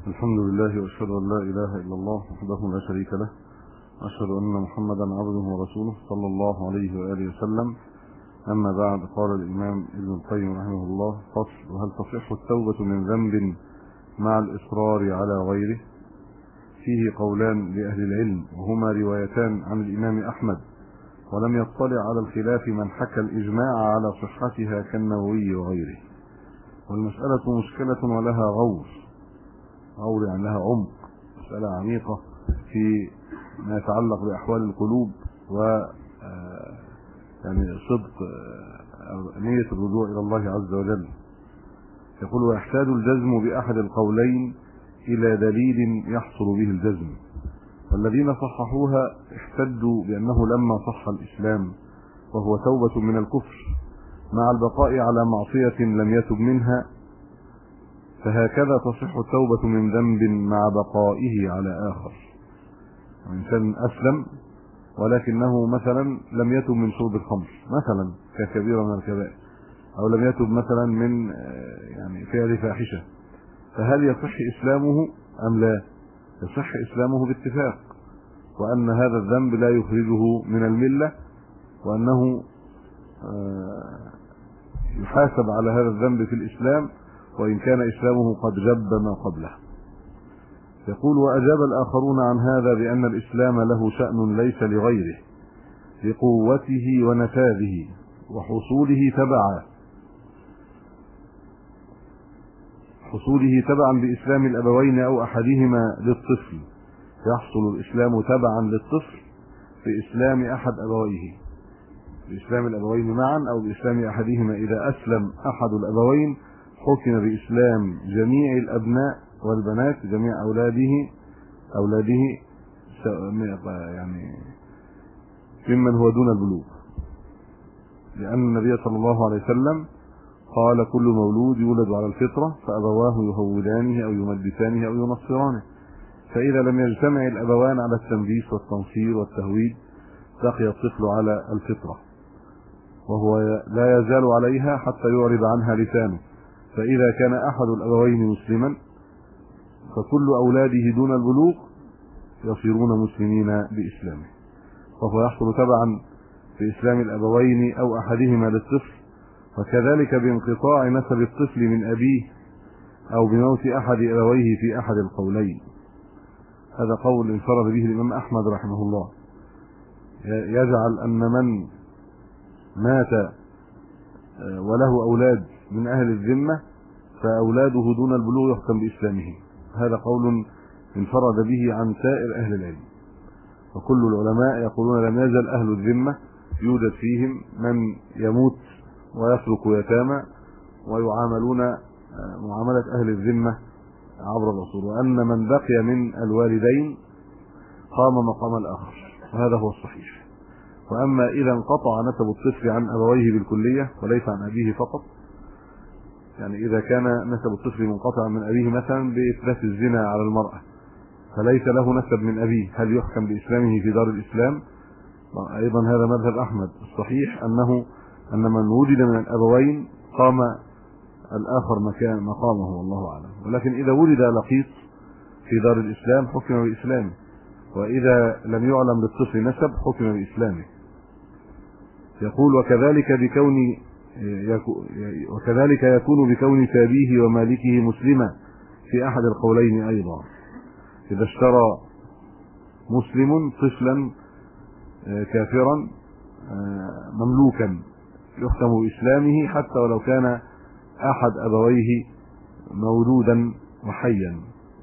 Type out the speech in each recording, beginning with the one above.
الحمد لله واشهد ان لا اله الا الله وحده لا شريك له، واشهد ان محمدا عبده ورسوله صلى الله عليه واله وسلم. اما بعد، قال الامام ابن القيم رحمه الله: فصل: وهل تصح التوبه من ذنب مع الاصرار على غيره؟ فيه قولان لاهل العلم، وهما روايتان عن الامام احمد، ولم يطلع على الخلاف من حكى الاجماع على صحتها كالنووي وغيره. والمساله مشكله ولها غور يعني لها عمق، مسألة عميقة في ما يتعلق بأحوال القلوب و يعني صدق نية الرجوع إلى الله عز وجل. يقول: ويحتاج الجزم بأحد القولين إلى دليل يحصل به الجزم. والذين صححوها احتجوا بأنه لما صح الإسلام وهو توبة من الكفر مع البقاء على معصية لم يتب منها، فهكذا تصح التوبة من ذنب مع بقائه على آخر. إنسان أسلم ولكنه مثلا لم يتب من شرب الخمر مثلا ككبيرة من الكبائر، أو لم يتب مثلا من يعني فعل فاحشة، فهل يصح إسلامه أم لا؟ يصح إسلامه باتفاق، وأن هذا الذنب لا يخرجه من الملة، وأنه يحاسب على هذا الذنب في الإسلام وإن كان إسلامه قد جب ما قبله. يقول: وأجاب الآخرون عن هذا بأن الإسلام له شأن ليس لغيره، لقوته ونفاذه وحصوله تبعا بإسلام الأبوين أو أحدهما للطفل. يحصل الإسلام تبعا للطفل بإسلام أحد أبويه، بإسلام الأبوين معا أو بإسلام أحدهما. إذا أسلم أحد الأبوين حكم بإسلام جميع الأبناء والبنات، جميع أولاده يعني ممن هو دون البلوغ، لأن النبي صلى الله عليه وسلم قال: كل مولود يولد على الفطرة فأبواه يهودانه أو يمجسانه أو ينصرانه. فإذا لم يجتمع الأبوان على التنبيس والتنصير والتهويد بقي الطفل على الفطرة، وهو لا يزال عليها حتى يعرض عنها لسانه. فإذا كان أحد الأبوين مسلما فكل أولاده دون البلوغ يصيرون مسلمين بإسلامه، وهو يحصل تبعا بإسلام الأبوين أو أحدهما للطفل، وكذلك بانقطاع نسب الطفل من أبيه أو بموت أحد أبويه في أحد القولين. هذا قول انفرد به الإمام أحمد رحمه الله، يجعل أن من مات وله أولاد من أهل الذمة فأولاده دون البلوغ يحكم بإسلامهم. هذا قول انفرد به عن سائر أهل العلم، وكل العلماء يقولون لم يزل أهل الذمة يوجد فيهم من يموت ويترك يتامى ويعاملون معاملة أهل الذمة عبر العصور، وأن من بقي من الوالدين قام مقام الآخر، وهذا هو الصحيح. وأما إذا انقطع نسب الطفل عن أبويه بالكلية وليس عن أبيه فقط، يعني إذا كان نسب الطفل منقطع من أبيه مثلا بإثبات الزنا على المرأة فليس له نسب من أبيه، هل يحكم بإسلامه في دار الإسلام؟ أيضا هذا مذهب أحمد. الصحيح أن من وجد من الأبوين قام الآخر مقامه، والله أعلم. ولكن إذا ولد لقيط في دار الإسلام حكم بإسلامه، وإذا لم يعلم للطفل نسب حكم بإسلامه. يقول: وكذلك يكون بكون تابيه ومالكه مسلما في أحد القولين أيضا. إذا اشترى مسلم طفلا كافرا مملوكا يحكم بإسلامه حتى ولو كان أحد أبويه مولودا وحيا،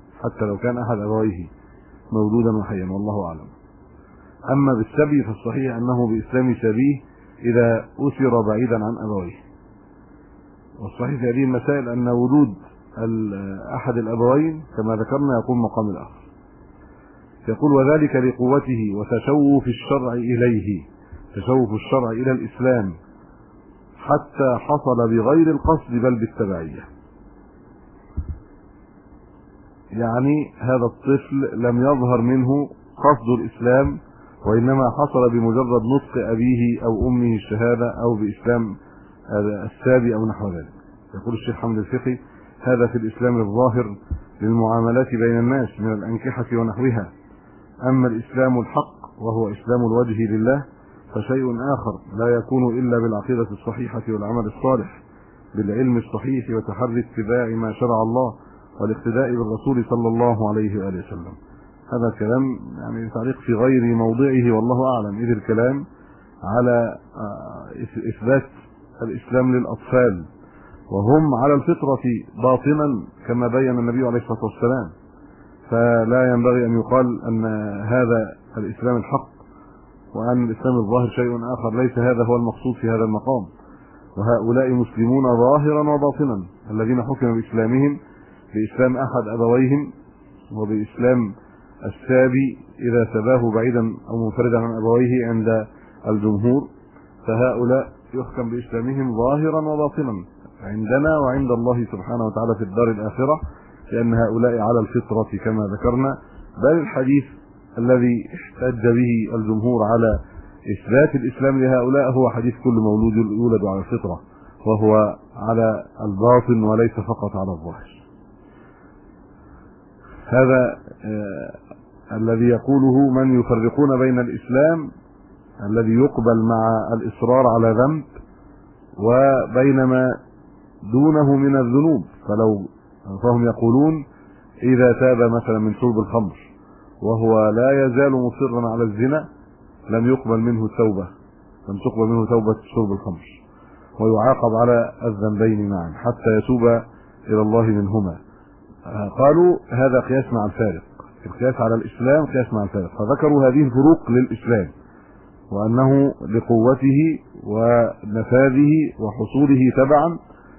والله أعلم. أما بالسبي فالصحيح أنه بإسلام سبيه إذا أسر بعيدا عن أبويه. والصحيح في هذه المسائل أن وجود أحد الأبوين كما ذكرنا يقوم مقام الآخر. يقول: وذلك لقوته وتشوف الشرع إلى الإسلام حتى حصل بغير القصد بل بالتبعية. يعني هذا الطفل لم يظهر منه قصد الإسلام، وإنما حصل بمجرد نطق أبيه أو أمه الشهادة أو بإسلام السابي أو نحو ذلك. يقول الشيخ حمد الفقي: هذا في الإسلام الظاهر للمعاملات بين الناس من الأنكحة ونحوها. أما الإسلام الحق وهو إسلام الوجه لله فشيء آخر لا يكون إلا بالعقيدة الصحيحة والعمل الصالح بالعلم الصحيح وتحري اتباع ما شرع الله والاقتداء بالرسول صلى الله عليه وآله وسلم. هذا كلام يعني تعليق في غير موضعه والله أعلم، إذ الكلام على إثبات الإسلام للأطفال وهم على الفطرة باطنا كما بين النبي عليه الصلاة والسلام، فلا ينبغي أن يقال أن هذا الإسلام الحق وأن الإسلام الظاهر شيء آخر. ليس هذا هو المقصود في هذا المقام. وهؤلاء مسلمون ظاهرا وباطنا الذين حكم بإسلامهم بإسلام أحد أبويهم وبإسلام السابي إذا سباه بعيدا أو منفردا عن أبويه عند الجمهور، فهؤلاء يحكم بإسلامهم ظاهرا وباطنا عندنا وعند الله سبحانه وتعالى في الدار الآخرة، لأن هؤلاء على الفطرة كما ذكرنا. بل الحديث الذي احتج به الجمهور على إثبات الإسلام لهؤلاء هو حديث كل مولود يولد على الفطرة، وهو على الباطن وليس فقط على الظاهر. هذا الذي يقوله من يفرقون بين الإسلام الذي يقبل مع الإصرار على ذنب وبين ما دونه من الذنوب. فهم يقولون إذا تاب مثلا من شرب الخمر وهو لا يزال مصرا على الزنا لم يقبل منه توبة، لم تقبل منه توبة شرب الخمر، ويعاقب على الذنبين معا حتى يتوب إلى الله منهما. قالوا هذا قياس مع الفارق، القياس على الإسلام قياس مع الفارق، فذكروا هذه الفروق للإسلام وأنه لقوته ونفاذه وحصوله تبعا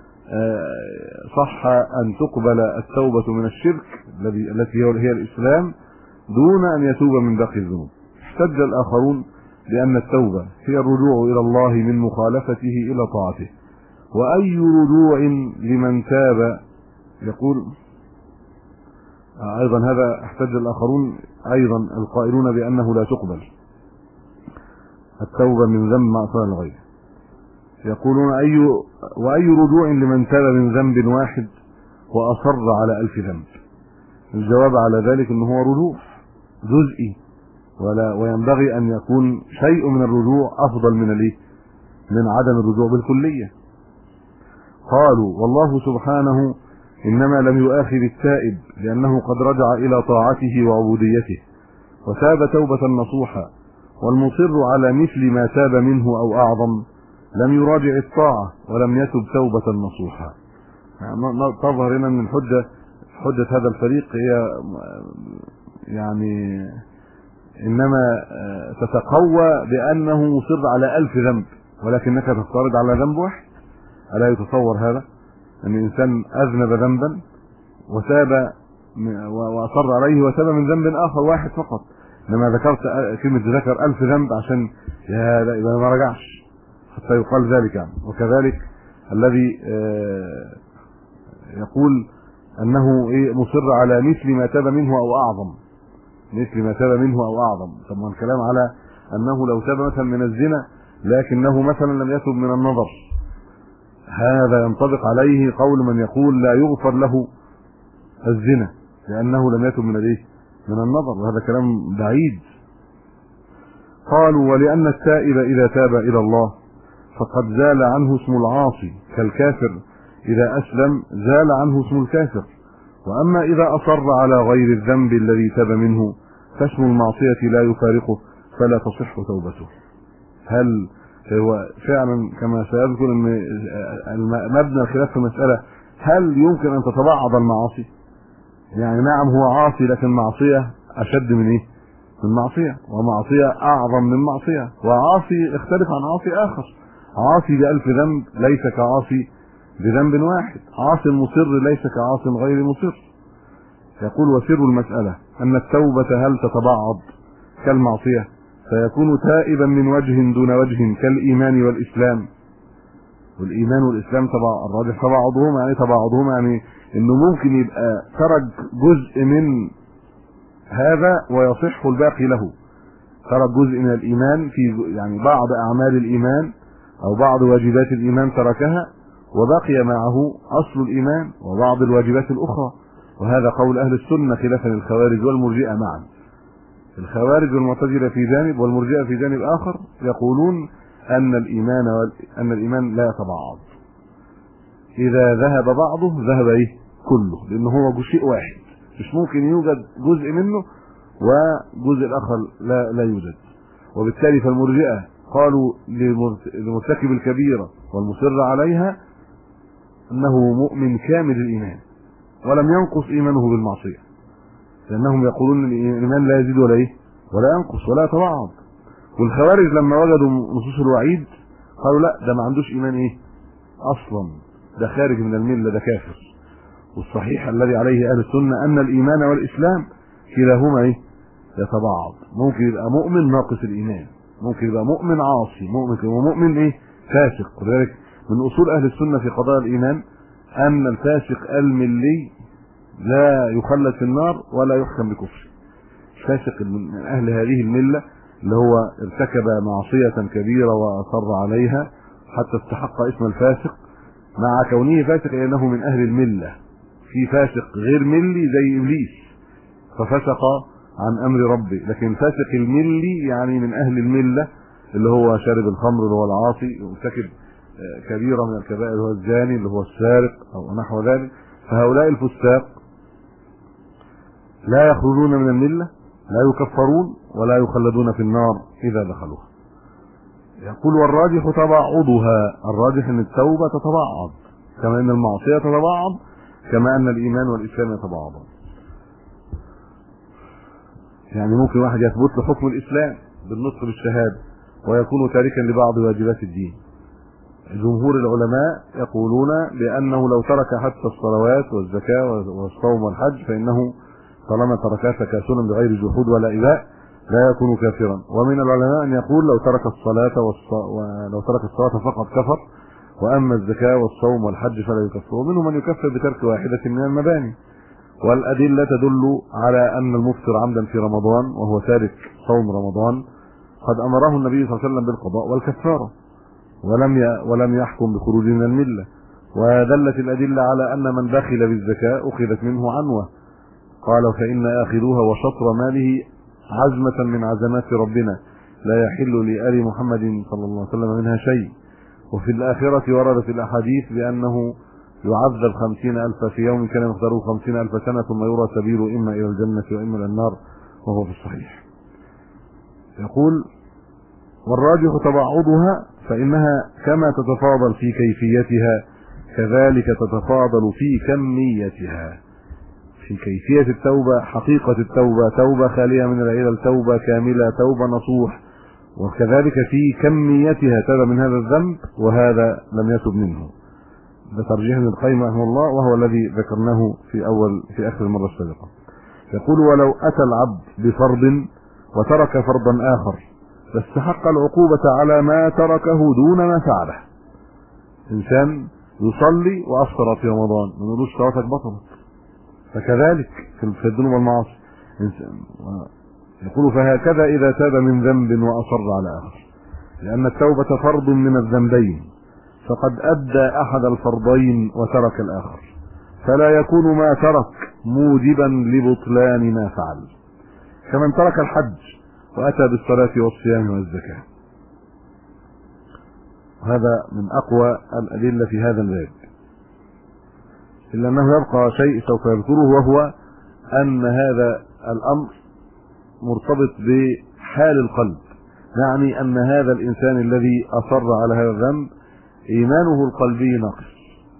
صح أن تقبل التوبة من الشرك التي هي الإسلام دون أن يتوب من باقي الذنوب. احتج الآخرون بأن التوبة هي الرجوع إلى الله من مخالفته إلى طاعته، وأي رجوع لمن تاب. يقول أيضا هذا احتج الآخرون أيضا القائلون بأنه لا تقبل التوبة من ذنب معصية الغير. يقولون وأي رجوع لمن تاب من ذنب واحد وأصر على 1000 ذنب. الجواب على ذلك أنه هو رجوع جزئي، وينبغي أن يكون شيء من الرجوع أفضل من عدم الرجوع بالكلية. قالوا والله سبحانه إنما لم يؤاخذ التائب لأنه قد رجع إلى طاعته وعبوديته وتاب توبة نصوحا، والمصر على مثل ما تاب منه أو أعظم لم يراجع الطاعة ولم يتب توبة نصوحا. تظهر هنا من حجة هذا الفريق هي يعني إنما تتقوى بأنه مصر على 1000 ذنب ولكنك تفترض على ذنب واحد. ألا يتصور هذا أن الإنسان أذنب ذنبا وتاب وأصر عليه وتاب من ذنب آخر واحد فقط، لما ذكرت كلمة ذكر 1000 ذنب عشان هذا إذا ما رجعش حتى يقال ذلك عنه. وكذلك الذي يقول أنه مصر على مثل ما تاب منه أو أعظم، مثل ما تاب منه أو أعظم. طبعا الكلام على أنه لو تاب مثلا من الزنا لكنه مثلا لم يتب من النظر، هذا ينطبق عليه قول من يقول لا يغفر له الزنا لأنه لم يتب من النظر، وهذا كلام بعيد. قالوا ولأن التائب إذا تاب إلى الله فقد زال عنه اسم العاصي كالكافر إذا أسلم زال عنه اسم الكافر، وأما إذا أصر على غير الذنب الذي تاب منه فاسم المعصية لا يفارقه فلا تصح توبته. هل هو فعلا كما سيذكر ان مبنى الخلاف في المسألة هل يمكن أن تتبعض المعاصي؟ يعني نعم هو عاصي لكن معصية أشد من من معصية، ومعصية أعظم من معصية، وعاصي اختلف عن عاصي آخر. عاصي ب1000 ذنب ليس كعاصي بذنب واحد، عاصي مصر ليس كعاصي غير مصر. يقول وسر المسألة أن التوبة هل تتبعض كالمعصية فيكون تائبا من وجه دون وجه كالإيمان والإسلام. والإيمان والإسلام الراجح تبعضهما يعني إنه ممكن يبقى ترك جزء من هذا ويصح الباقي له، ترك جزء من الإيمان في يعني بعض أعمال الإيمان أو بعض واجبات الإيمان تركها وبقي معه أصل الإيمان وبعض الواجبات الأخرى، وهذا قول أهل السنة خلافا للخوارج والمرجئة معا. الخوارج والمعتزلة في جانب والمرجئة في جانب آخر يقولون أن الإيمان لا يتبعض، إذا ذهب بعضه ذهب كله، لأنه هو شيء واحد، مش ممكن يوجد جزء منه وجزء الآخر لا يوجد. وبالتالي فالمرجئة قالوا لمرتكب الكبيرة والمصر عليها أنه مؤمن كامل الإيمان ولم ينقص إيمانه بالمعصية، لأنهم يقولون أن الإيمان لا يزيد ولا ينقص ولا يتبعض. والخوارج لما وجدوا نصوص الوعيد قالوا لا، ده ما عندوش إيمان أصلا، ده خارج من الملة، ده كافر. والصحيح الذي عليه أهل السنة أن الإيمان والإسلام كلاهما يتبعض. ممكن يبقى مؤمن ناقص الإيمان، ممكن يبقى مؤمن عاصي، مؤمن فاسق. ولذلك من أصول أهل السنة في قضايا الإيمان أن الفاسق الملي لا يخلد في النار ولا يحكم بكفر. فاسق من أهل هذه الملة اللي هو ارتكب معصية كبيرة وأصر عليها حتى استحق اسم الفاسق، مع كونه فاسق لأنه من أهل الملة. في فاسق غير ملي زي إبليس ففسق عن أمر ربه، لكن الفاسق الملي يعني من أهل الملة اللي هو شارب الخمر اللي هو العاصي، وارتكب كبيرة من الكبائر هو الزاني اللي هو السارق أو نحو ذلك. فهؤلاء الفساق لا يخرجون من الملة، لا يكفرون ولا يخلدون في النار إذا دخلوها. يقول والراجح تباعضها، الراجح أن التوبة تتباعض كما أن المعصية تتباعض، كما أن الإيمان والإسلام يتباعضان. يعني ممكن واحد يثبت له حكم الإسلام بالنطق بالشهادة ويكون تاركا لبعض واجبات الدين. جمهور العلماء يقولون بأنه لو ترك حتى الصلوات والزكاة والصوم والحج فإنه طالما تركها تكاسلا بغير جحود ولا إباء لا يكون كافرا. ومن العلماء أن يقول لو ترك الصلاة فقط كفر، وأما الزكاة والصوم والحج فلا يكفر. ومنهم من يكفر بترك واحدة من المباني. والأدلة تدل على أن المفطر عمدا في رمضان وهو تارك صوم رمضان قد أمره النبي صلى الله عليه وسلم بالقضاء والكفارة ولم يحكم بخروج من الملة. ودلت الأدلة على أن من بخل بالزكاة أخذت منه عنوة، قال فإن آخذوها وشطر ماله عزمة من عزمات ربنا لا يحل لآل محمد صلى الله عليه وسلم منها شيء. وفي الآخرة وردت الأحاديث بأنه يعذب 50,000 في يوم كان مقداره 50,000 سنة ثم يرى سبيله إما إلى الجنة وإما إلى النار، وهو في الصحيح. يقول والراجح تباعضها فإنها كما تتفاضل في كيفيتها كذلك تتفاضل في كميتها. في كيفية التوبة، حقيقة التوبة، توبة خالية من العلل، توبة كاملة، توبة نصوح. وكذلك في كميتها، تاب من هذا الذنب وهذا لم يتب منه. ده ترجيح ابن القيم رحمه الله، وهو الذي ذكرناه في آخر المرة السابقة. يقول ولو أتى العبد بفرض وترك فرضا آخر فاستحق العقوبة على ما تركه دون ما فعله. إنسان يصلي وأفطر في رمضان ما نقولوش صلاتك بطلت، فكذلك في الذنوب والمعاصي. يقول فهكذا إذا تاب من ذنب وأصر على آخر، لأن التوبة فرض من الذنبين، فقد أدى أحد الفرضين وترك الآخر، فلا يكون ما ترك موجبا لبطلان ما فعل، كمن ترك الحج وأتى بالصلاة والصيام والزكاة. هذا من أقوى الأدلة في هذا الباب، إلا أنه يبقى شيء سوف يذكره، وهو أن هذا الأمر مرتبط بحال القلب. يعني أن هذا الإنسان الذي أصر على هذا الذنب إيمانه القلبي ناقص،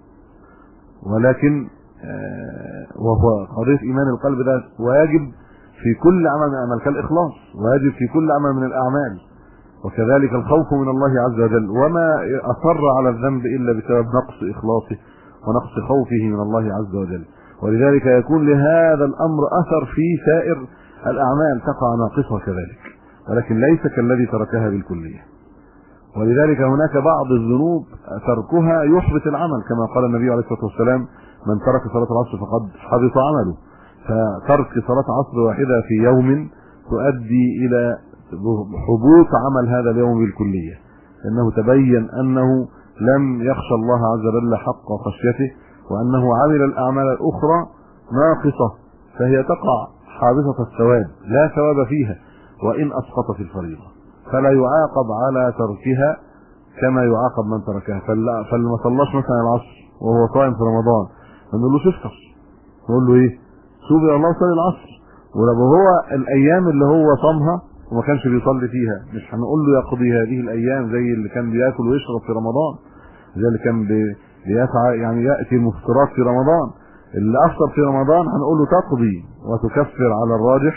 ولكن وهو قضية إيمان القلب ده واجب في كل عمل من الأعمال كالإخلاص، واجب في كل عمل من الأعمال، وكذلك الخوف من الله عز وجل. وما أصر على الذنب إلا بسبب نقص إخلاصه ونقص خوفه من الله عز وجل. ولذلك يكون لهذا الأمر أثر في سائر الأعمال تقع ناقصة كذلك، ولكن ليس كالذي تركها بالكلية. ولذلك هناك بعض الذنوب تركها يحبط العمل، كما قال النبي عليه الصلاة والسلام من ترك صلاة العصر فقد حبط عمله. فترك صلاة عصر واحدة في يوم تؤدي إلى حبوط عمل هذا اليوم بالكلية، لأنه تبين أنه لم يخشى الله عز وجل حق خشيته، وأنه عمل الأعمال الأخرى ناقصة فهي تقع حابطة الثواب لا ثواب فيها وإن أسقطت الفريضة، فلا يعاقب على تركها كما يعاقب من تركها. فاللي ما صلاش مثلا العصر وهو صائم في رمضان ما نقولوش افطر، نقول له ايه؟ توب الى الله وصلي العصر. ولو هو الايام اللي هو صامها وما كانش بيصلي فيها مش هنقول له يقضي هذه الايام زي اللي كان بياكل ويشرب في رمضان، زي اللي كان بيسعى يعني ياتي المفطرات في رمضان. اللي افطر في رمضان هنقول له تقضي وتكفر على الراجح،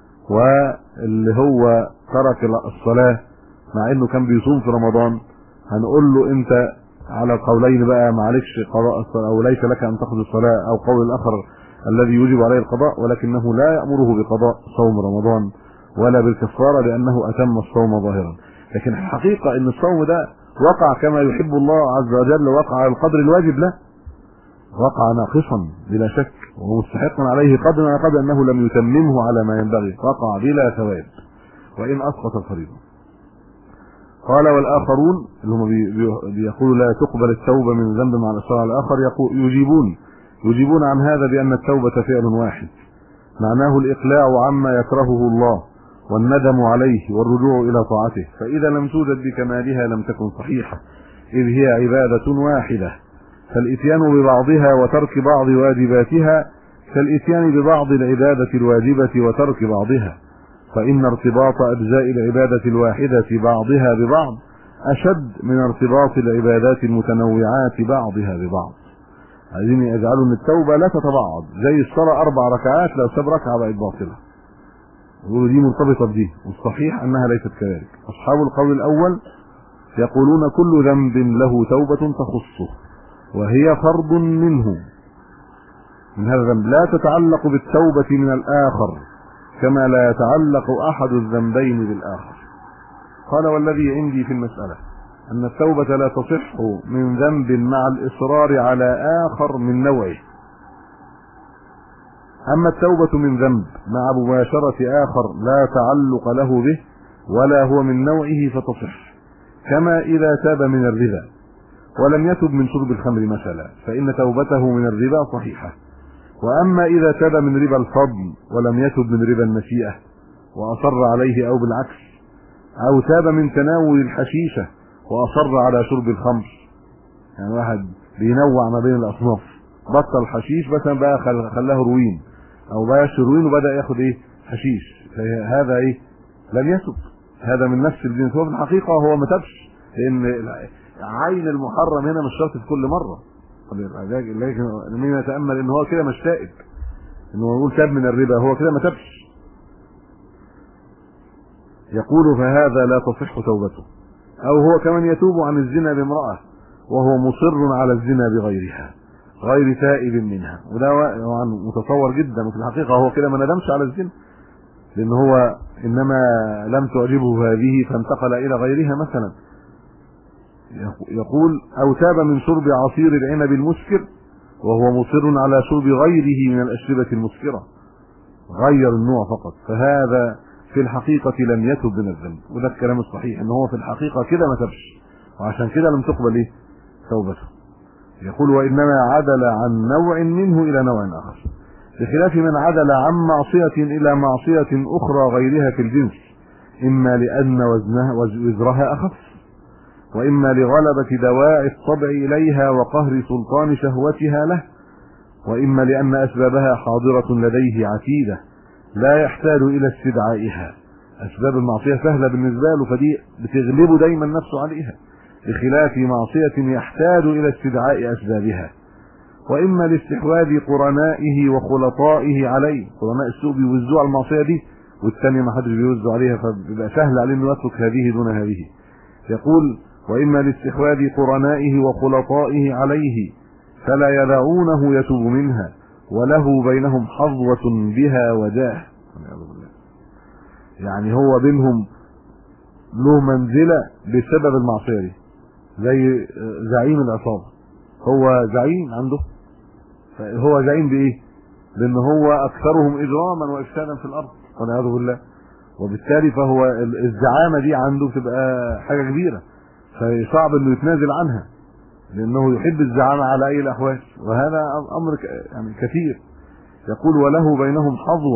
واللي هو ترك الصلاه مع انه كان بيصوم في رمضان هنقول له انت على القولين بقى معلش قضاء الصلاه او ليس لك ان تقضي الصلاه، او قول الاخر الذي يجب عليه القضاء ولكنه لا يأمره بقضاء صوم رمضان ولا بالكفارة لأنه أتم الصوم ظاهرا. لكن الحقيقة أن الصوم ده وقع كما يحب الله عز وجل، وقع على القدر الواجب له، وقع ناقصا بلا شك ومستحقا عليه قدر ما قد أنه لم يتممه على ما ينبغي، وقع بلا ثواب وإن أسقط الفريضة. قال والآخرون اللي هم بيقولوا لا تقبل التوبة من ذنب مع الإصرار على الآخر يجيبون عن هذا بأن التوبة فعل واحد معناه الإقلاع عما يكرهه الله والندم عليه والرجوع إلى طاعته، فإذا لم توجد بكمالها لم تكن صحيحة إذ هي عبادة واحدة، فالإتيان ببعضها وترك بعض واجباتها كالإتيان ببعض العبادة الواجبة وترك بعضها، فإن ارتباط أجزاء العبادة الواحدة بعضها ببعض أشد من ارتباط العبادات المتنوعات بعضها ببعض. عايزين يجعلوا ان التوبة لا تتبعض زي الصلاة 4 ركعات لو ساب ركعة بقت باطلة، يقولوا دي مرتبطة بدي، والصحيح انها ليست كذلك. اصحاب القول الاول يقولون كل ذنب له توبة تخصه وهي فرض منه من هذا الذنب لا تتعلق بالتوبة من الاخر كما لا يتعلق احد الذنبين بالاخر. قال والذي عندي في المسألة أن التوبة لا تصح من ذنب مع الإصرار على آخر من نوعه، أما التوبة من ذنب مع مباشرة آخر لا تعلق له به ولا هو من نوعه فتصح، كما إذا تاب من الربا ولم يتب من شرب الخمر مثلا فإن توبته من الربا صحيحة، وأما إذا تاب من ربا الفضل ولم يتب من ربا المشيئة وأصر عليه أو بالعكس، أو تاب من تناول الحشيشة واصر على شرب الخمر، يعني واحد بينوع ما بين الاصناف، بطل حشيش مثلا بقى خلاه روين او بقى روين وبدا ياخد ايه حشيش، هذا ايه لم يتب، هذا من نفس الجنس. هو في الحقيقه هو ما تبش، لان عين المحرم هنا مش شرط في كل مره، لكن لما يتامل ان هو كده مش تائب، انه يقول تاب من الربا هو كده ما تبش، يقول فهذا لا تصح توبته. او هو كمان يتوب عن الزنا بامرأة وهو مصر على الزنا بغيرها غير تائب منها، وده متصور جدا، وفي الحقيقة هو كده ما ندمش على الزنا لان هو انما لم تعجبه هذه فانتقل الى غيرها مثلا. يقول او تاب من شرب عصير العنب المسكر وهو مصر على شرب غيره من الاشربة المسكرة، غير النوع فقط، فهذا في الحقيقة لم يتب من الذنب، وده الكلام الصحيح ان هو في الحقيقة كده ما تبش، وعشان كده لم تقبل ايه توبته. يقول وانما عدل عن نوع منه الى نوع اخر، بخلاف من عدل عن معصية الى معصية اخرى غيرها في الجنس، اما لان وزرها اخف، واما لغلبة دواعي الطبع اليها وقهر سلطان شهوتها له، واما لان اسبابها حاضرة لديه عتيدة لا يحتاج الى استدعائها، اسباب المعصيه سهله بالنسبه له فدي بتغلبه دايما نفسه عليها، بخلاف معصيه يحتاج الى استدعاء اسبابها. واما لاستحواذ قرنائه وخلطائه عليه، قرناء السوء بيوزوا على المعصيه دي والثانيه ما حدش بيوزوا عليها، فبيبقى سهل عليه انه يترك هذه دون هذه. يقول واما لاستحواذ قرنائه وخلطائه عليه فلا يدعونه يتوب منها وله بينهم حظوة بها وجاه، يعني هو بينهم له منزلة بسبب المعصية دي، زي زعيم العصابة، هو زعيم عنده، هو زعيم بايه؟ لان هو اكثرهم اجراما وافسادا في الارض والعياذ بالله، وبالتالي فهو الزعامة دي عنده بتبقى حاجة كبيرة، فصعب انه يتنازل عنها لانه يحب الزعامة على اي الاحوال، وهذا امر يعني كثير. يقول وله بينهم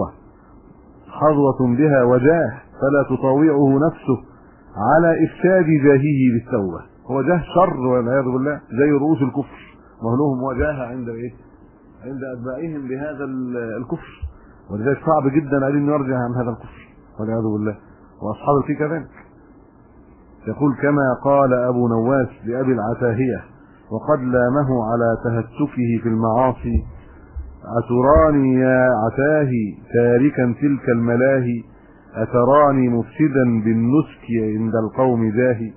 حظوة بها وجاه فلا تطاوعه نفسه على إفساد جاهه بالتوبة. هو جاه شر والعياذ بالله زي رؤوس الكفر، وهلهم وجاهة عند عند أتباعهم بهذا الكفر، ولذلك صعب جدا أن يرجع عن هذا الكفر والعياذ بالله، وأصحاب في كذلك. يقول كما قال أبو نواس لأبي العتاهية وقد لامه على تهتكه في المعاصي: أتراني يا عتاهي تاركا تلك الملاهي، أتراني مفسدا بالنسك عند القوم زاهي.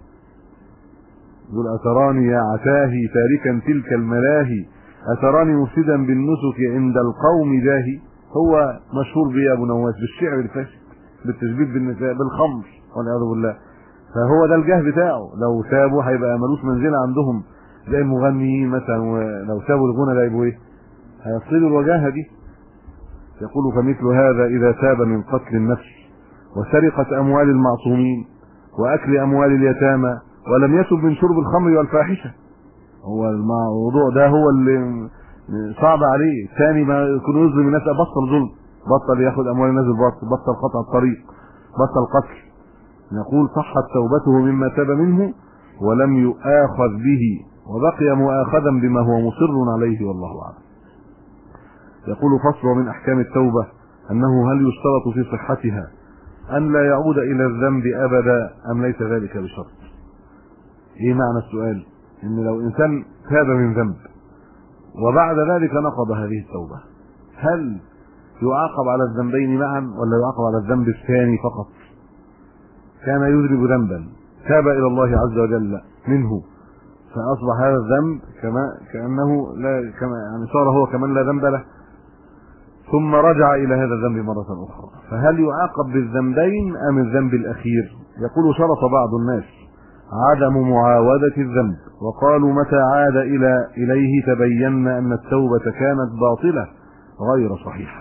يقول أتراني يا عتاهي تاركا تلك الملاهي، أتراني مفسدا بالنسك عند القوم زاهي. هو مشهور به أبو نواس بالشعر الفاسد، بالتشبيه بالنساء، بالخمر والعياذ بالله. فهو ده الجاه بتاعه، لو سابه هيبقى ملوش منزله عندهم زي المغنيين مثلا، ولو سابوا الغنى ده يبقوا ايه؟ هيفقدوا الوجاهه دي. يقول فمثل هذا اذا تاب من قتل النفس وسرقه اموال المعصومين واكل اموال اليتامى ولم يتب من شرب الخمر والفاحشه، هو الموضوع ده هو اللي صعب عليه. ثاني ما يكون يظلم الناس، بطل ظلم، بطل ياخد اموال الناس بالباطل، بطل قطع الطريق، بطل قتل، نقول صحت توبته مما تاب منه ولم يؤاخذ به وبقي مؤاخذا بما هو مصر عليه والله اعلم. يقول فصل من احكام التوبه انه هل يشترط في صحتها ان لا يعود الى الذنب ابدا ام ليس ذلك بشرط؟ ايه معنى السؤال؟ ان لو انسان تاب من ذنب وبعد ذلك نقض هذه التوبه، هل يعاقب على الذنبين معا ولا يعاقب على الذنب الثاني فقط؟ كان يذنب ذنبا تاب الى الله عز وجل منه فاصبح هذا الذنب كانه لا يعني صار هو كمان لا ذنب له، ثم رجع الى هذا الذنب مره اخرى، فهل يعاقب بالذنبين ام الذنب الاخير؟ يقول شرط بعض الناس عدم معاودة الذنب، وقالوا متى عاد اليه تبين ان التوبة كانت باطلة غير صحيحة،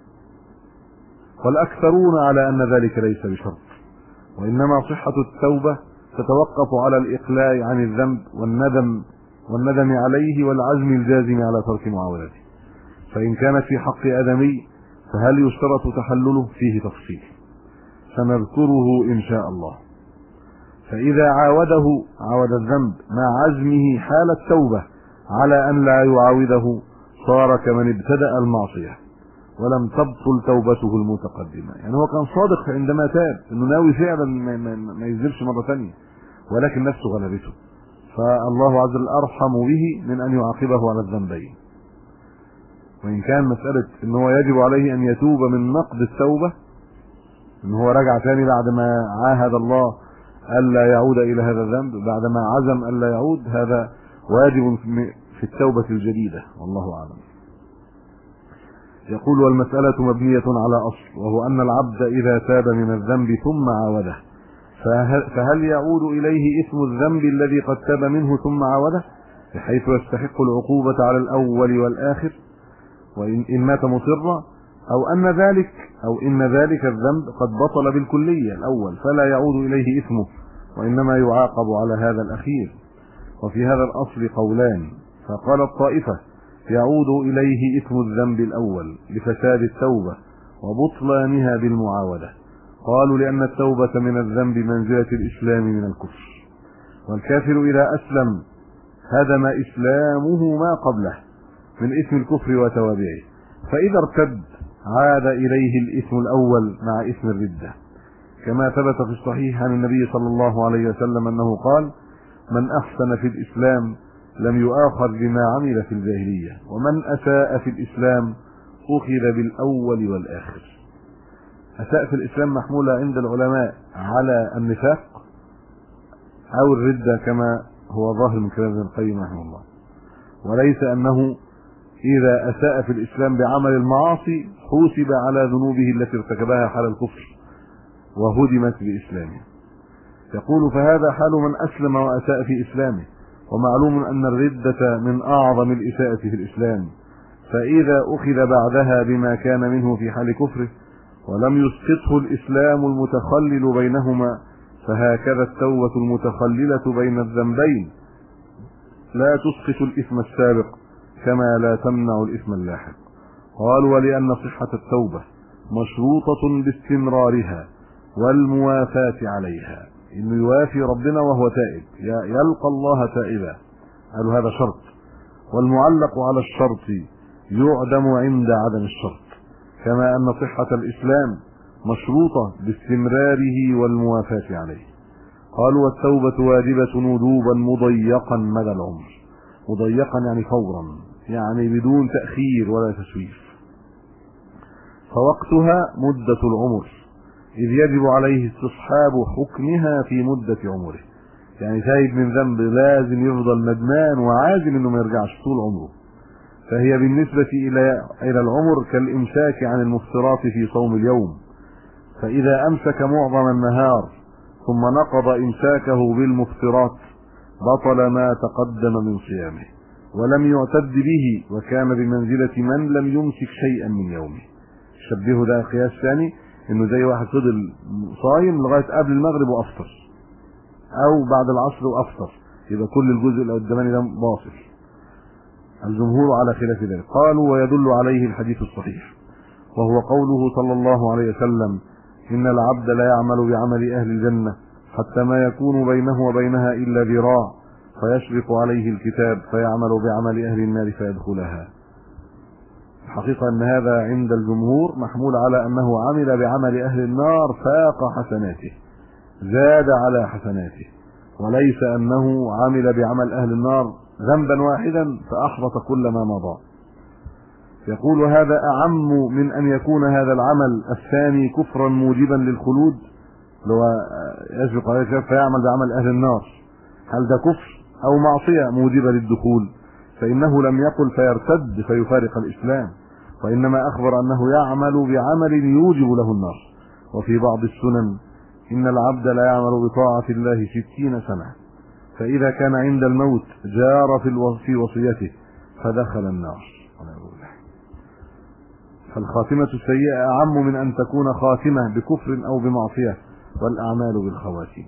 والاكثرون على ان ذلك ليس بشرط، وانما صحة التوبة تتوقف على الاقلاع عن الذنب والندم عليه والعزم الجازم على ترك معاودته. فان كانت في حق ادمي فهل يشترط تحلله؟ فيه تفصيل سنذكره ان شاء الله. فاذا عاود الذنب مع عزمه حال التوبة على ان لا يعاوده صار كمن ابتدأ المعصية ولم تبطل توبته المتقدمة. يعني هو كان صادق عندما تاب انه ناوي فعلا ما يذنبش مرة ثانية، ولكن نفسه غلبته، فالله عز وجل ارحم به من ان يعاقبه على الذنبين. وان كان مسألة ان هو يجب عليه ان يتوب من نقض التوبة، ان هو رجع ثاني بعد ما عاهد الله الا يعود الى هذا الذنب، بعد ما عزم الا يعود، هذا واجب في التوبة الجديدة والله اعلم. يقول والمسألة مبنية على أصل، وهو أن العبد إذا تاب من الذنب ثم عاوده فهل يعود إليه إثم الذنب الذي قد تاب منه ثم عاوده بحيث يستحق العقوبة على الأول والآخر وإن مات مصرا، أو إن ذلك الذنب قد بطل بالكلية الأول فلا يعود إليه إثمه وإنما يعاقب على هذا الأخير؟ وفي هذا الأصل قولان، فقال الطائفة يعود إليه إثم الذنب الأول لفساد التوبة وبطلانها بالمعاودة، قالوا لأن التوبة من الذنب منزلة الإسلام من الكفر، والكافر إذا أسلم هدم إسلامه ما قبله من إثم الكفر وتوابعه، فإذا ارتد عاد إليه الإثم الأول مع إثم الردة، كما ثبت في الصحيح عن النبي صلى الله عليه وسلم أنه قال: من أحسن في الإسلام لم يؤاخذ بما عمل في الجاهلية، ومن أساء في الإسلام أخذ بالأول والآخر. أساء في الإسلام محمولة عند العلماء على النفاق أو الردة كما هو ظاهر من كلام ابن القيم رحمه الله، وليس أنه إذا أساء في الإسلام بعمل المعاصي حوسب على ذنوبه التي ارتكبها حال الكفر وهدمت بإسلامه. يقول فهذا حال من أسلم وأساء في إسلامه، ومعلوم أن الردة من أعظم الإساءة في الإسلام، فإذا أخذ بعدها بما كان منه في حال كفره ولم يسقطه الإسلام المتخلل بينهما، فهكذا التوبة المتخللة بين الذنبين لا تسقط الإثم السابق كما لا تمنع الإثم اللاحق. قالوا ولأن صحة التوبة مشروطة باستمرارها والموافاة عليها، إنه يوافي ربنا وهو تائب، يلقى الله تائبا، قالوا هذا شرط. والمعلق على الشرط يعدم عند عدم الشرط، كما أن صحة الإسلام مشروطة باستمراره والموافاة عليه. قالوا والتوبة واجبة وجوبا مضيقا مدى العمر، مضيقا يعني فورا، يعني بدون تأخير ولا تسويف. فوقتها مدة العمر، إذ يجب عليه استصحاب حكمها في مدة عمره، يعني تائب من ذنب لازم يفضل ندمان وعازم انه ما يرجعش طول عمره. فهي بالنسبة إلى العمر كالإمساك عن المفطرات في صوم اليوم، فإذا أمسك معظم النهار ثم نقض إمساكه بالمفطرات بطل ما تقدم من صيامه ولم يعتد به، وكان بمنزلة من لم يمسك شيئا من يومه. شبهه ده قياس ثاني، انه زي واحد فضل صايم لغاية قبل المغرب وافطر، او بعد العصر وافطر، يبقى كل الجزء القداماني ده باطل. الجمهور على خلاف ذلك. قالوا ويدل عليه الحديث الصحيح، وهو قوله صلى الله عليه وسلم: إن العبد لا يعمل بعمل أهل الجنة حتى ما يكون بينه وبينها إلا ذراع، فيشرق عليه الكتاب فيعمل بعمل أهل النار فيدخلها. الحقيقة أن هذا عند الجمهور محمول على أنه عمل بعمل أهل النار فاق حسناته، زاد على حسناته، وليس أنه عمل بعمل أهل النار ذنبا واحدا فأحبط كل ما مضى. يقول هذا أعم من أن يكون هذا العمل الثاني كفرا موجبا للخلود، لو يسبق عليه الكتاب فيعمل بعمل أهل النار، هل ده كفر أو معصية موجبة للدخول؟ فإنه لم يقل فيرتد فيفارق الإسلام، وإنما أخبر أنه يعمل بعمل يوجب له النار. وفي بعض السنن: إن العبد لا يعمل بطاعة الله 60 سنة، فإذا كان عند الموت جار في وصيته فدخل النار. فالخاتمة السيئة أعم من أن تكون خاتمة بكفر أو بمعصية، والأعمال بالخواتيم.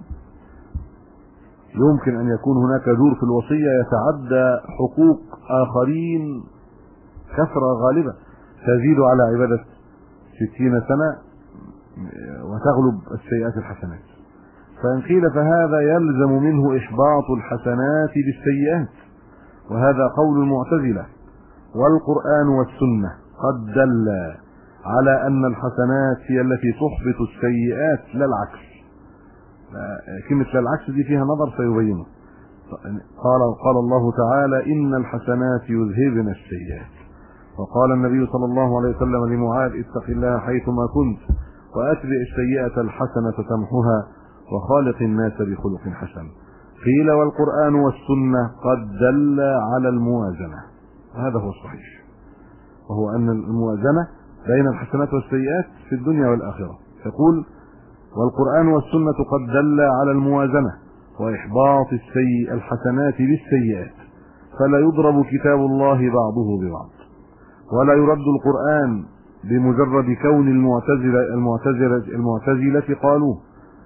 يمكن أن يكون هناك جور في الوصية يتعدى حقوق آخرين كثرة غالبة تزيد على عبادة 60 سنة وتغلب السيئات الحسنات، فإن قيل فهذا يلزم منه إحباط الحسنات بالسيئات، وهذا قول المعتزلة. والقرآن والسنة قد دل على أن الحسنات هي التي تحبط السيئات لا العكس. كلمة لا العكس دي فيها نظر سيبينه. قال الله تعالى: إن الحسنات يذهبن السيئات. وقال النبي صلى الله عليه وسلم لمعاذ: اتق الله حيثما كنت وأتبع السيئة الحسنة تمحها وخالق الناس بخلق حسن. قيل والقرآن والسنة قد دل على الموازنة، هذا هو الصحيح، وهو أن الموازنة بين الحسنات والسيئات في الدنيا والآخرة. يقول: والقرآن والسنة قد دل على الموازنة وإحباط الحسنات بالسيئات، فلا يضرب كتاب الله بعضه ببعض، ولا يرد القرآن بمجرد كون المعتزلة قالوه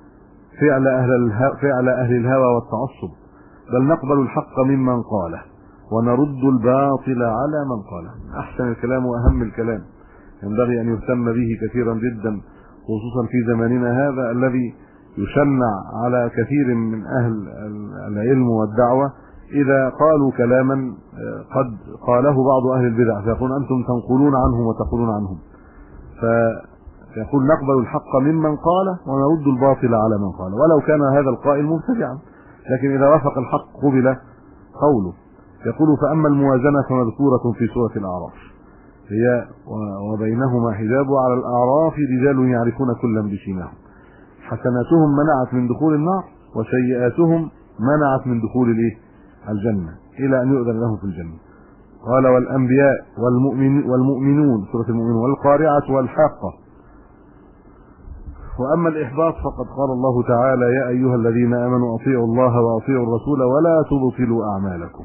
فعل أهل الهوى والتعصب، بل نقبل الحق ممن قاله ونرد الباطل على من قاله. أحسن الكلام وأهم الكلام ينبغي أن يهتم به كثيرا جدا، خصوصا في زماننا هذا الذي يشنع على كثير من أهل العلم والدعوة إذا قالوا كلاما قد قاله بعض أهل البدع فيقول أنتم تنقلون عنهم وتقولون عنهم، فيقول نقبل الحق ممن قاله ونرد الباطل على من قاله، ولو كان هذا القائل مبتدعا، لكن إذا وافق الحق قبل قوله. يقول: فأما الموازنة فمذكورة في سورة الأعراف، هي وبينهما حجاب، على الأعراف رجال يعرفون كلا بسيماهم، حسناتهم منعت من دخول النار وسيئاتهم منعت من دخول الجنة إلى أن يؤذن لهم في الجنة. قال: والأنبياء والمؤمنون سورة المؤمنون، والقارعة والحاقة. وأما الإحباط فقد قال الله تعالى: يا أيها الذين آمنوا أطيعوا الله وأطيعوا الرسول ولا تبطلوا أعمالكم.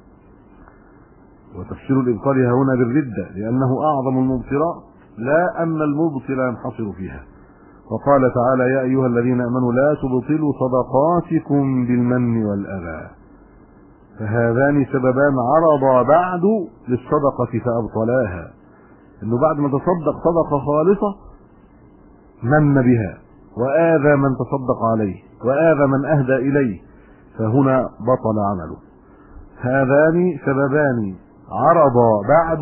وتفسير الإبطال هنا بالردة لأنه أعظم المبطلات، لا أن المبطل ينحصر فيها. وقال تعالى: يا أيها الذين آمنوا لا تبطلوا صدقاتكم بالمن والأذى. فهذان سببان عرضا بعد للصدقة فأبطلاها، انه بعد ما تصدق صدقه خالصه من بها واذى من تصدق عليه واذى من اهدى اليه، فهنا بطل عمله. هذان سببان عرض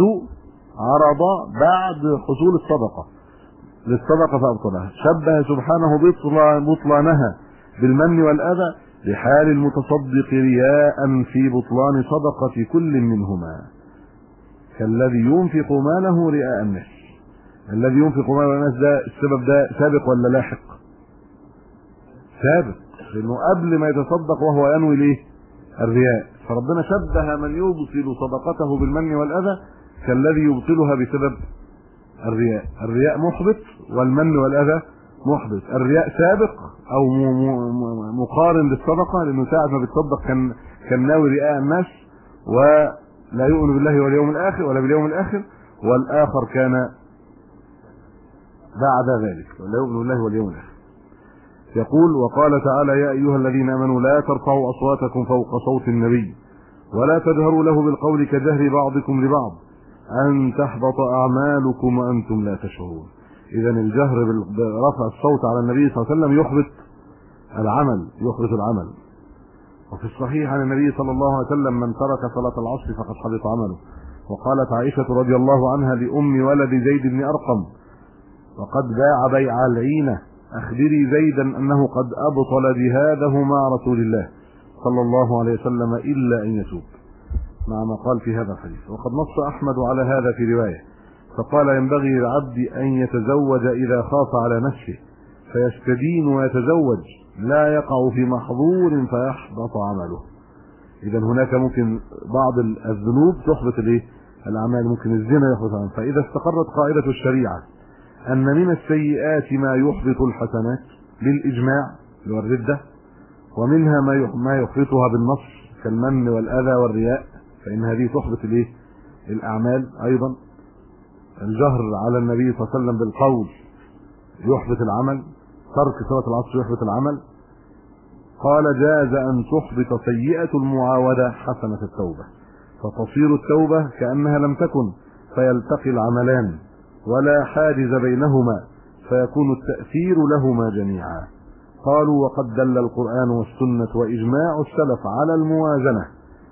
بعد حصول الصدقه للصدقه فابطلها. شبه سبحانه بطلانها بالمن والاذى بحال المتصدق رياء في بطلان صدقه كل منهما، كالذي ينفق ماله رئاء الناس. الذي ينفق ماله الناس ده السبب ده سابق ولا لاحق؟ سابق، لانه قبل ما يتصدق وهو ينوي ليه؟ الرياء. فربنا شبه من يبطل صدقته بالمن والاذى كالذي يبطلها بسبب الرياء. الرياء محبط والمن والاذى محبط. الرياء سابق او مقارن للصدقه، لانه ساعه ما بتصدق كان ناوي رئاء الناس ولا يؤمن بالله واليوم الاخر ولا باليوم الاخر، والاخر كان بعد ذلك لا يؤمن بالله واليوم الاخر. يقول: وقال تعالى: يا ايها الذين امنوا لا ترفعوا اصواتكم فوق صوت النبي ولا تجهروا له بالقول كجهر بعضكم لبعض ان تحبط اعمالكم وانتم لا تشعرون. اذا الجهر برفع الصوت على النبي صلى الله عليه وسلم يحبط العمل. وفي الصحيح عن النبي صلى الله عليه وسلم: من ترك صلاة العصر فقد حبط عمله. وقالت عائشة رضي الله عنها لأم ولد زيد بن أرقم وقد باع بيع العينة: أخبري زيدا أنه قد أبطل جهاده مع رسول الله صلى الله عليه وسلم إلا أن يتوب، مع ما قال في هذا الحديث. وقد نص أحمد على هذا في رواية فقال: ينبغي للعبد أن يتزوج إذا خاف على نفسه فيستدين ويتزوج، لا يقع في محظور فيحبط عمله. إذا هناك ممكن بعض الذنوب تحبط الأعمال، ممكن الزنا يحبط العمل. فإذا استقرت قاعدة الشريعة أن من السيئات ما يحبط الحسنات بالإجماع والردة، ومنها ما يحبطها بالنص كالمن والأذى والرياء، فإن هذه تحبط الأعمال أيضا. الجهر على النبي صلى الله عليه وسلم بالقول يحبط العمل، ترك صلاة العصر يحبط العمل. قال: جاز أن تحبط سيئة المعاودة حسنة التوبة، فتصير التوبة كأنها لم تكن، فيلتقي العملان ولا حاجز بينهما، فيكون التأثير لهما جميعا. قالوا: وقد دل القرآن والسنة وإجماع السلف على الموازنة،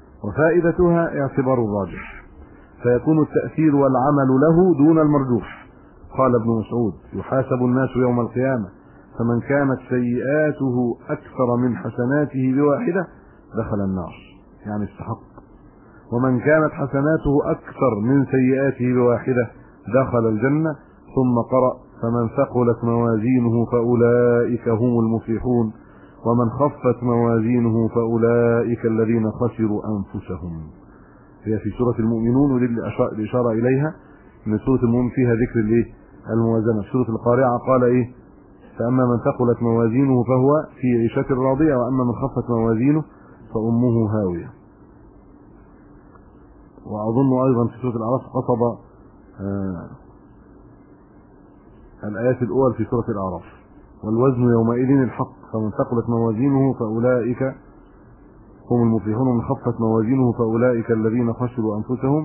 وفائدتها اعتبار الراجح، فيكون التأثير والعمل له دون المرجوح. قال ابن مسعود: يحاسب الناس يوم القيامة، فمن كانت سيئاته أكثر من حسناته بواحدة دخل النار، يعني استحق، ومن كانت حسناته أكثر من سيئاته بواحدة دخل الجنة. ثم قرأ: فمن ثقلت موازينه فأولئك هم المفلحون ومن خفت موازينه فأولئك الذين خسروا أنفسهم. هي في سورة المؤمنون، ودي الإشارة إليها من سورة المؤمن فيها ذكر الموازنة. سورة القارعة قال: فأما من ثقلت موازينه فهو في عيشة راضية وأما من خفت موازينه فأمه هاوية. وأظن أيضا في سورة الأعراف قصد الآيات الأول في سورة الأعراف: والوزن يومئذ الحق فمن ثقلت موازينه فأولئك هم المفلحون ومن خفت موازينه فأولئك الذين خسروا أنفسهم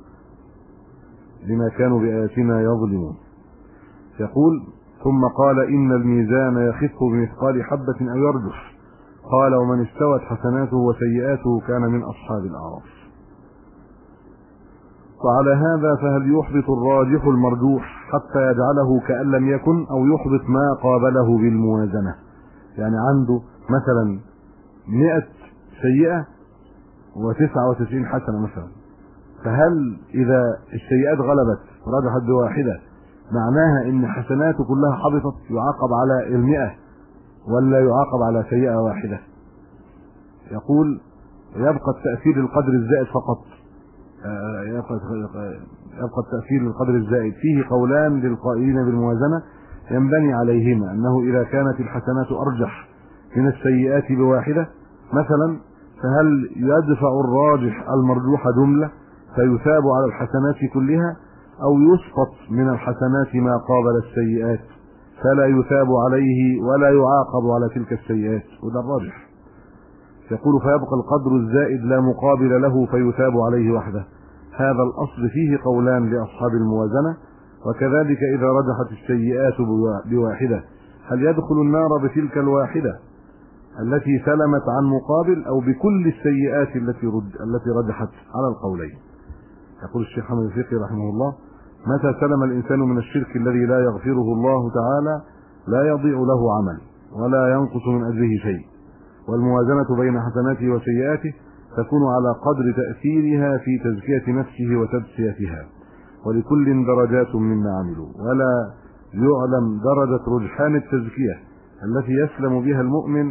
بما كانوا بآياتنا يظلمون. يقول: ثم قال: إن الميزان يخف بمثقال حبة أو يرجح. قال: ومن استوت حسناته وسيئاته كان من أصحاب الأعراف. وعلى هذا فهل يحبط الراجح المرجوح حتى يجعله كأن لم يكن، أو يحبط ما قابله بالموازنة؟ يعني عنده مثلا 100 سيئة و99 حسنة مثلا، فهل إذا السيئات غلبت ورجحت بواحدة معناها إن حسناته كلها حبطت يعاقب على 100 ولا يعاقب على سيئة واحدة؟ يقول: يبقى التأثير القدر الزائد فقط، يبقى التأثير للقدر الزائد. فيه قولان للقائلين بالموازنة ينبني عليهما: أنه إذا كانت الحسنات أرجح من السيئات بواحدة مثلا، فهل يدفع الراجح المرجوح جملة فيثاب على الحسنات كلها، أو يسقط من الحسنات ما قابل السيئات فلا يثاب عليه ولا يعاقب على تلك السيئات؟ وده الراجح. يقول: فيبقى القدر الزائد لا مقابل له فيثاب عليه وحده. هذا الأصل فيه قولان لأصحاب الموازنة: وكذلك إذا رجحت السيئات بواحدة هل يدخل النار بتلك الواحدة التي سلمت عن مقابل أو بكل السيئات التي رجحت على القولين؟ يقول الشيخ حمد الفقي رحمه الله: متى سلم الإنسان من الشرك الذي لا يغفره الله تعالى لا يضيع له عمل ولا ينقص من أجره شيء، والموازنة بين حسناته وسيئاته تكون على قدر تأثيرها في تزكية نفسه وتدسيتها، ولكل درجات مما عملوا، ولا يعلم درجة رجحان التزكية التي يسلم بها المؤمن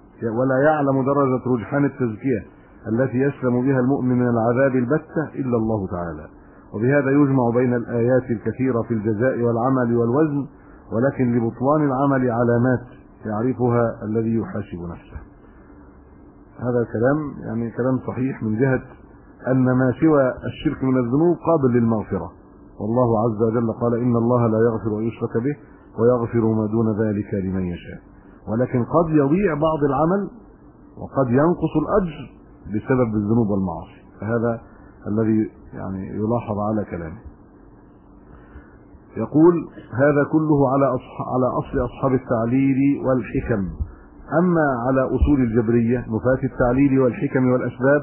من العذاب البتة إلا الله تعالى. وبهذا يجمع بين الآيات الكثيرة في الجزاء والعمل والوزن، ولكن لبطلان العمل علامات يعرفها الذي يحاسب نفسه. هذا الكلام يعني كلام صحيح من جهة أن ما سوى الشرك من الذنوب قابل للمغفرة، والله عز وجل قال: إن الله لا يغفر أن يشرك به ويغفر ما دون ذلك لمن يشاء. ولكن قد يضيع بعض العمل وقد ينقص الأجر بسبب الذنوب والمعاصي، فهذا الذي يعني يلاحظ على كلامه. يقول: هذا كله على أصل أصحاب التعليل والحكم. أما على أصول الجبرية نفاة التعليل والحكم والأسباب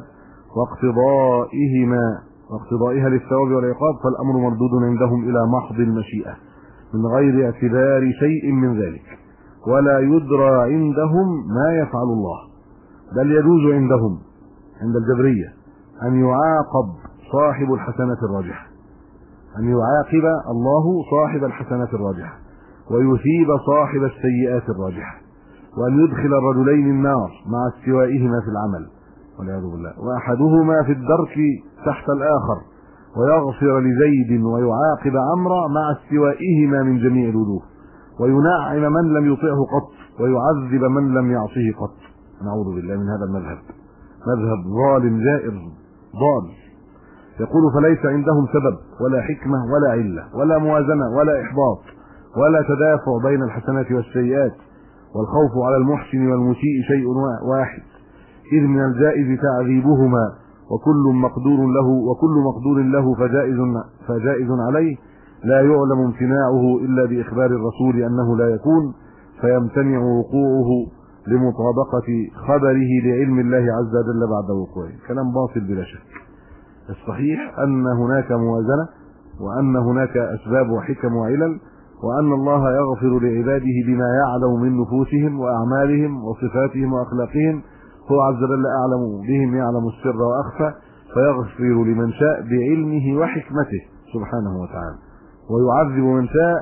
واقتضائها للثواب والعقاب، فالأمر مردود عندهم إلى محض المشيئة من غير اعتبار شيء من ذلك، ولا يدرى عندهم ما يفعل الله، بل يجوز عندهم عند الجبرية أن يعاقب صاحب الحسنات الراجحة، أن يعاقب الله صاحب الحسنات الراجحة ويثيب صاحب السيئات الراجحة، وأن يدخل الرجلين النار مع استوائهما في العمل والعياذ بالله، وأحدهما في الدرك تحت الآخر، ويغفر لزيد ويعاقب عمرو مع استوائهما من جميع الوجوه، وينعم من لم يطعه قط ويعذب من لم يعصه قط. نعوذ بالله من هذا المذهب، مذهب ظالم جائر ضال. يقول: فليس عندهم سبب ولا حكمة ولا علة ولا موازنة ولا إحباط ولا تدافع بين الحسنات والسيئات، والخوف على المحسن والمسيء شيء واحد، إذ من الجائز تعذيبهما، وكل مقدور له فجائز عليه، لا يعلم امتناعه إلا بإخبار الرسول أنه لا يكون، فيمتنع وقوعه لمطابقة خبره لعلم الله عز وجل بعد وقوعه. كلام باطل بلا شك. الصحيح أن هناك موازنة، وأن هناك أسباب وحكم وعلل، وأن الله يغفر لعباده بما يعلم من نفوسهم وأعمالهم وصفاتهم وأخلاقهم، هو عز وجل أعلم بهم، يعلم السر وأخفى، فيغفر لمن شاء بعلمه وحكمته سبحانه وتعالى، ويعذب من شاء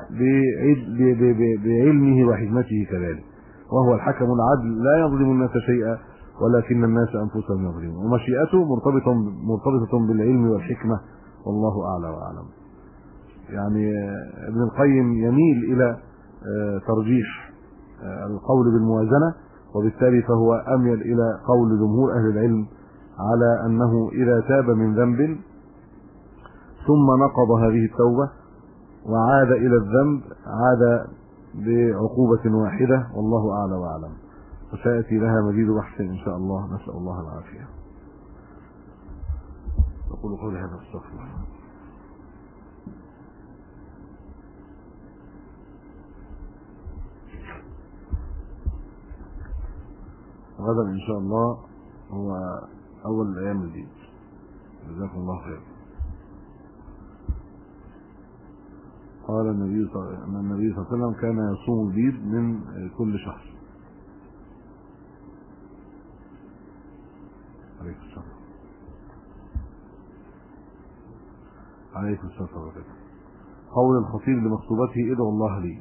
بعلمه وحكمته كذلك، وهو الحكم العدل لا يظلم الناس شيئا ولكن الناس أنفسهم يظلمون، ومشيئته مرتبطة بالعلم والحكمة، والله أعلى وأعلم. يعني ابن القيم يميل إلى ترجيح القول بالموازنة، وبالتالي فهو أميل إلى قول جمهور أهل العلم على أنه إذا تاب من ذنب ثم نقض هذه التوبة وعاد إلى الذنب عاد بعقوبة واحدة، والله أعلى وأعلم، وسيأتي لها مزيد بحث إن شاء الله، نسأل الله العافية. أقول قولي هذا استغفر الله. غدا إن شاء الله هو أول الأيام الجديد، جزاكم الله خير. قال النبي صلى الله عليه وسلم: كان يصوم البيض من كل شهر. عليكم السلام عليكم. قول الخطيب لمخطوبته: ادعو الله لي.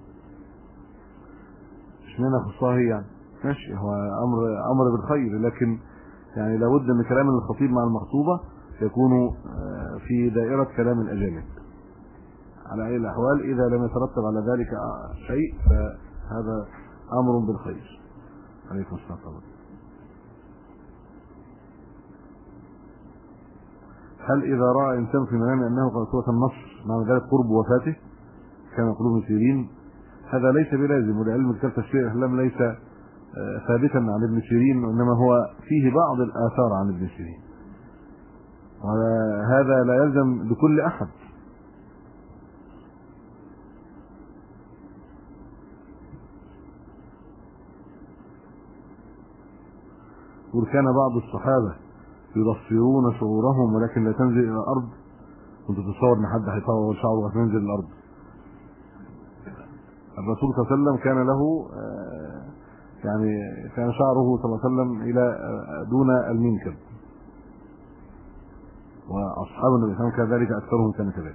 اشمعنى خصها هي يعني؟ ماشي، هو امر بالخير، لكن يعني لابد ان كلام الخطيب مع المخطوبه يكون في دائره كلام الاجانب. على اي الاحوال اذا لم يترتب على ذلك شيء فهذا امر بالخير. عليكم السلام. هل اذا راى انسان في منامه انه قد توفى النصر مع ذلك قرب وفاته كما يقول ابن سيرين؟ هذا ليس بلازم، ولعلم كتاب تفسير الاحلام ليس ثابتا عن ابن سيرين، وانما هو فيه بعض الاثار عن ابن سيرين، وهذا لا يلزم لكل احد. وكان بعض الصحابة يضفرون شعورهم ولكن لا تنزل إلى الأرض. كنت تصور إن حد هيطور شعره وينزل الأرض. الرسول صلى الله عليه وسلم كان له يعني كان شعره صلى الله عليه وسلم إلى دون المنكب، وأصحاب النبي صلى الله عليه وسلم كذلك، أكثرهم كان كذلك.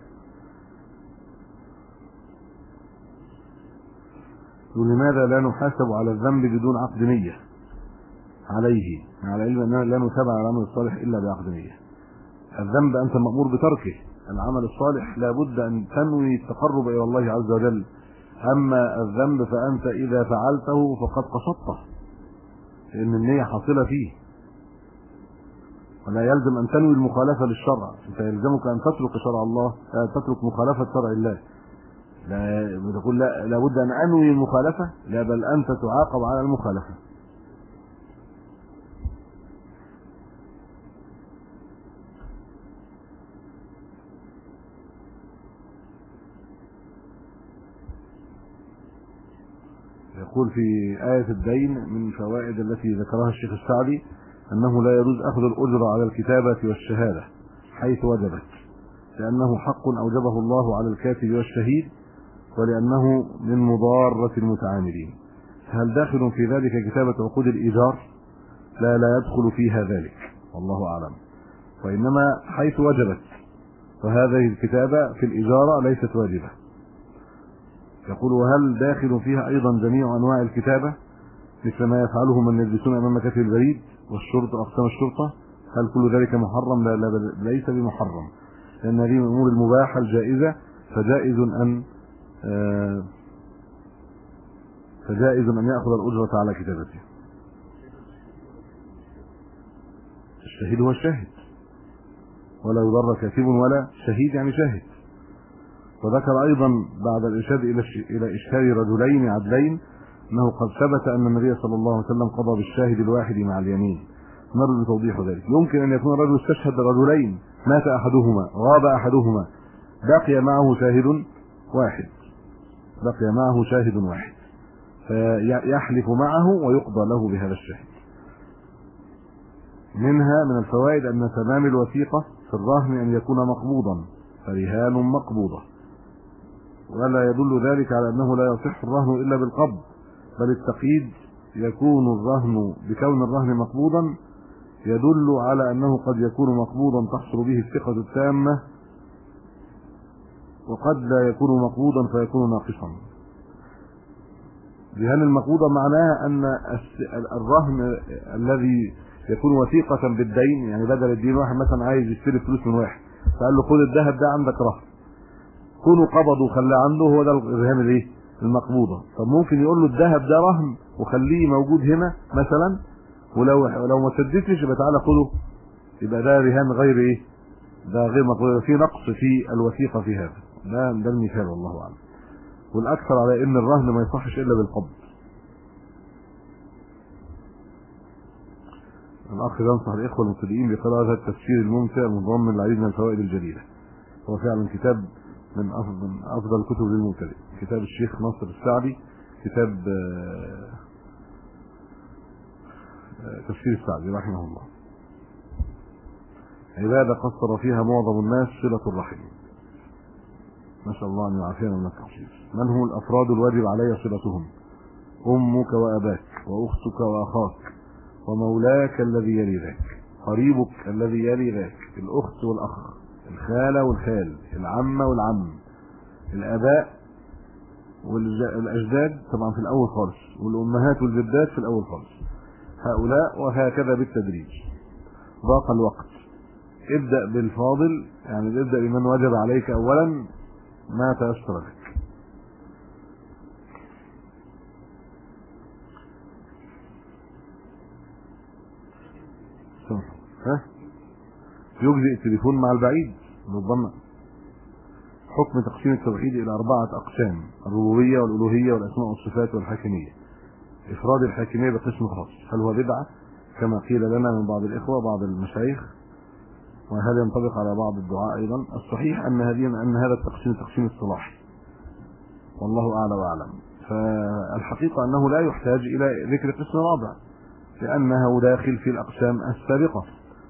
لماذا لا نحاسب على الذنب بدون عقد نية عليه، على علم أننا لا نتابع على العمل الصالح إلا بعقد نية؟ الذنب أنت مأمور بتركه، العمل الصالح لابد أن تنوي التقرب إلى الله عز وجل. أما الذنب فأنت إذا فعلته فقد قصدته، لأن النية حاصلة فيه، ولا يلزم أن تنوي المخالفة للشرع. أنت يلزمك أن تترك شرع الله، تترك مخالفة شرع الله. لا تقول لا لابد أن أنوي المخالفة، لا، بل أنت تعاقب على المخالفة. يقول في آية الدين من فوائد التي ذكرها الشيخ السعدي أنه لا يجوز أخذ الأجرة على الكتابة والشهادة حيث وجبت، لأنه حق أوجبه الله على الكاتب والشهيد، ولأنه من مضارة المتعاملين. هل داخل في ذلك كتابة عقود الإيجار؟ لا يدخل فيها ذلك، والله أعلم، وإنما حيث وجبت، وهذه الكتابة في الإجارة ليست واجبة. يقول وهل داخل فيها أيضا جميع أنواع الكتابة مثل ما يفعله من يجلسون أمام مكاتب البريد والشرطة أقسام الشرطة؟ هل كل ذلك محرم؟ لا ليس بمحرم، لأن هذه من الأمور المباحة الجائزة، فجائز أن يأخذ الأجرة على كتابته. الشهيد هو الشاهد، ولا يضر كاتب ولا شهيد، يعني شاهد. وذكر أيضا بعد الإرشاد إلى إشهاد رجلين عدلين أنه قد ثبت أن النبي صلى الله عليه وسلم قضى بالشاهد الواحد مع اليمين. نرجو بتوضيح ذلك. يمكن أن يكون الرجل استشهد رجلين، مات أحدهما، غاب أحدهما، بقي معه شاهد واحد، فيحلف معه ويقضى له بهذا الشاهد. منها من الفوائد أن تمام الوثيقة في الرهن أن يكون مقبوضا، فرهان مقبوضة، ولا يدل ذلك على أنه لا يصح الرهن إلا بالقبض، بل التقييد يكون الرهن بكون الرهن مقبوضا يدل على أنه قد يكون مقبوضا تحصل به الثقة التامة، وقد لا يكون مقبوضا فيكون ناقصا. رهان المقبوضة معناها أن الرهن الذي يكون وثيقة بالدين، يعني بدل الدين واحد مثلا عايز يشتري فلوس من واحد فقال له خد الذهب ده عندك رهن، كونه قبض وخلاه عنده، هو ده الرهان الايه المقبوضة. طب ممكن يقول له الذهب ده رهن وخليه موجود هنا مثلا، ولو ما سددتش يبقى تعالى خده، يبقى ده رهان غير ايه، ده غير مقبوض، في نقص في الوثيقة في هذا. ده المثال والله اعلم، والاكثر على ان الرهن ما يصحش الا بالقبض. الاخ ينصح الاخوه المبتدئين بقراءة هذا التفسير الممتع المتضمن العديد من الفوائد الجليلة. هو فعلا كتاب من افضل الكتب للمبتدئ، كتاب الشيخ ناصر السعدي، كتاب تفسير السعدي رحمه الله. عبادة قصر فيها معظم الناس صلة الرحم، نسأل الله أن يعافينا من التقصير. من هم الأفراد الواجب علي صلتهم؟ أمك وأباك وأختك وأخاك ومولاك الذي يلي ذاك، قريبك الذي يلي ذاك، الأخت والأخ، الخالة والخال، العمة والعم، الآباء والأجداد طبعا في الأول خالص، والأمهات والجدات في الأول خالص، هؤلاء، وهكذا بالتدريج. ضاق الوقت، ابدأ بالفاضل، يعني ابدأ بمن وجب عليك أولا ما تيسر لك. يجزئ التليفون مع البعيد ربما. حكم تقسيم التوحيد إلى 4 أقسام: الربوبية والألوهية والأسماء والصفات والحاكمية. إفراد الحاكمية بقسم خاص، هل هو بدعة كما قيل لنا من بعض الإخوة بعض المشايخ، وهل ينطبق على بعض الدعاء أيضا؟ الصحيح أن هذا التقسيم تقسيم الصلاحي، والله أعلى وأعلم. فالحقيقة أنه لا يحتاج إلى ذكر قسم رابع، لأنه داخل في الأقسام السابقة.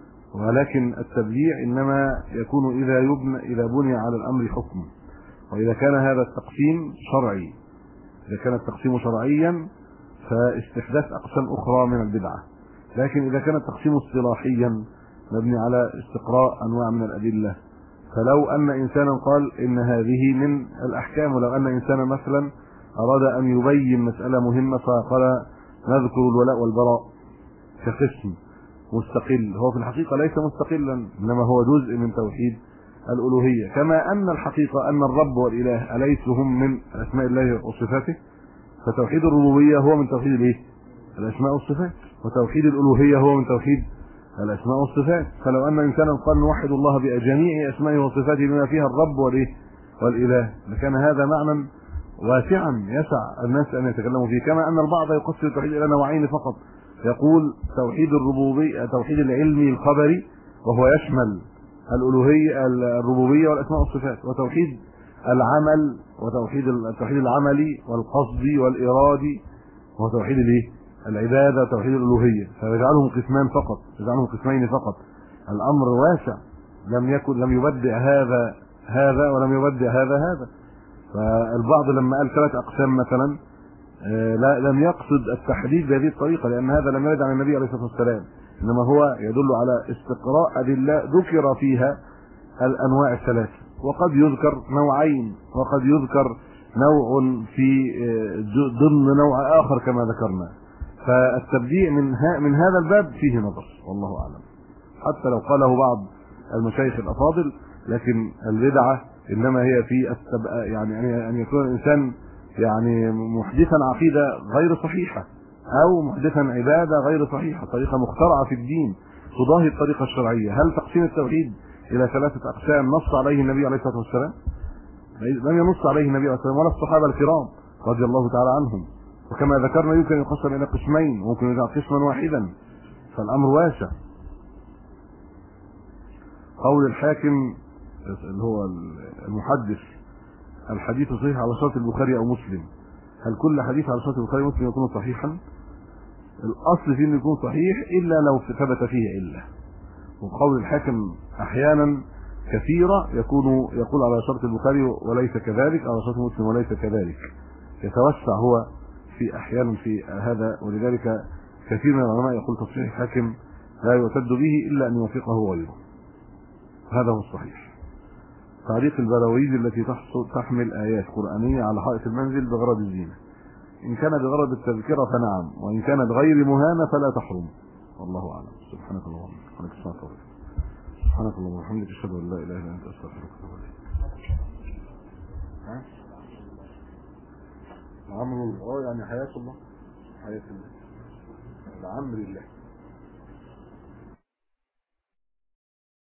ولكن التبديع إنما يكون إذا بني على الأمر حكم، وإذا كان هذا التقسيم شرعي. إذا كان التقسيم شرعيا فاستحداث أقسام أخرى من البدعة. لكن إذا كان التقسيم اصطلاحيا مبني على استقراء أنواع من الأدلة، فلو أن إنسانا قال إن هذه من الأحكام، ولو أن إنسانا مثلا أراد أن يبين مسألة مهمة فقال نذكر الولاء والبراء كقسم مستقل، هو في الحقيقة ليس مستقلا، إنما هو جزء من توحيد الألوهية. كما أن الحقيقة أن الرب والإله أليسوا هم من أسماء الله وصفاته، فتوحيد الربوبية هو من توحيد الايه؟ الأسماء والصفات، وتوحيد الألوهية هو من توحيد الأسماء والصفات. فلو أن إنسانا قال نوحد الله بجميع أسمائه وصفاته بما فيها الرب والإله، لكان هذا معنى واسعا يسع الناس أن يتكلموا فيه. كما أن البعض يقصر التوحيد إلى نوعين فقط، يقول توحيد الربوبية توحيد العلمي الخبري، وهو يشمل الألوهية الربوبية والأسماء والصفات، وتوحيد العمل وتوحيد التوحيد العملي والقصدي والإرادي، وهو توحيد العبادة وتوحيد الألوهية. فيجعلهم قسمان فقط، يجعلهم قسمين فقط. الأمر واسع، لم يبدع هذا ولم يبدع هذا. فالبعض لما قال 3 أقسام مثلا لم يقصد التحديد بهذه الطريقة، لأن هذا لم يرد عن النبي عليه الصلاة والسلام، إنما هو يدل على استقراء أدلة ذكر فيها الأنواع ال3، وقد يذكر نوعين، وقد يذكر نوع في ضمن نوع آخر كما ذكرنا. فالتبديع من هذا الباب فيه نظر، والله أعلم، حتى لو قاله بعض المشايخ الأفاضل. لكن البدعة إنما هي في يعني أن يكون الإنسان يعني محدثا عقيدة غير صحيحة، أو محدثا عبادة غير صحيحة، طريقة مخترعة في الدين تضاهي الطريقة الشرعية. هل تقسيم التوحيد إلى 3 أقسام نص عليه النبي عليه الصلاة والسلام؟ لم ينص عليه النبي عليه الصلاة والسلام ولا الصحابة الكرام رضي الله تعالى عنهم. وكما ذكرنا يمكن يقسم إلى قسمين، وممكن يجعل قسما واحدا، فالأمر واسع. قول الحاكم اللي هو المحدث الحديث صحيح على شرط البخاري أو مسلم، هل كل حديث على شرط البخاري ومسلم يكون صحيحا؟ الأصل فيه أنه يكون صحيح إلا لو ثبت فيه علة. وقول الحاكم أحيانا كثيرة يقول على شرط البخاري وليس كذلك، على شرط مسلم وليس كذلك، يتوسع هو في أحيانا في هذا. ولذلك كثير من العلماء يقول تصحيح الحاكم لا يعتد به إلا أن يوافقه غيره، هذا هو الصحيح. تعليق البراويز التي تحمل آيات قرآنية على حائط المنزل بغرض الزينة، إن كان بغرض التذكرة فنعم، وإن كانت غير مهانة فلا تحرم، والله أعلم. سبحانك اللهم وبحمدك، سبحانك اللهم وبحمدك، أشهد أن لا إله إلا أنت، أستغفرك وأتوب إليك. عمرو يعني حياة الله، حياة الله، العمر لله.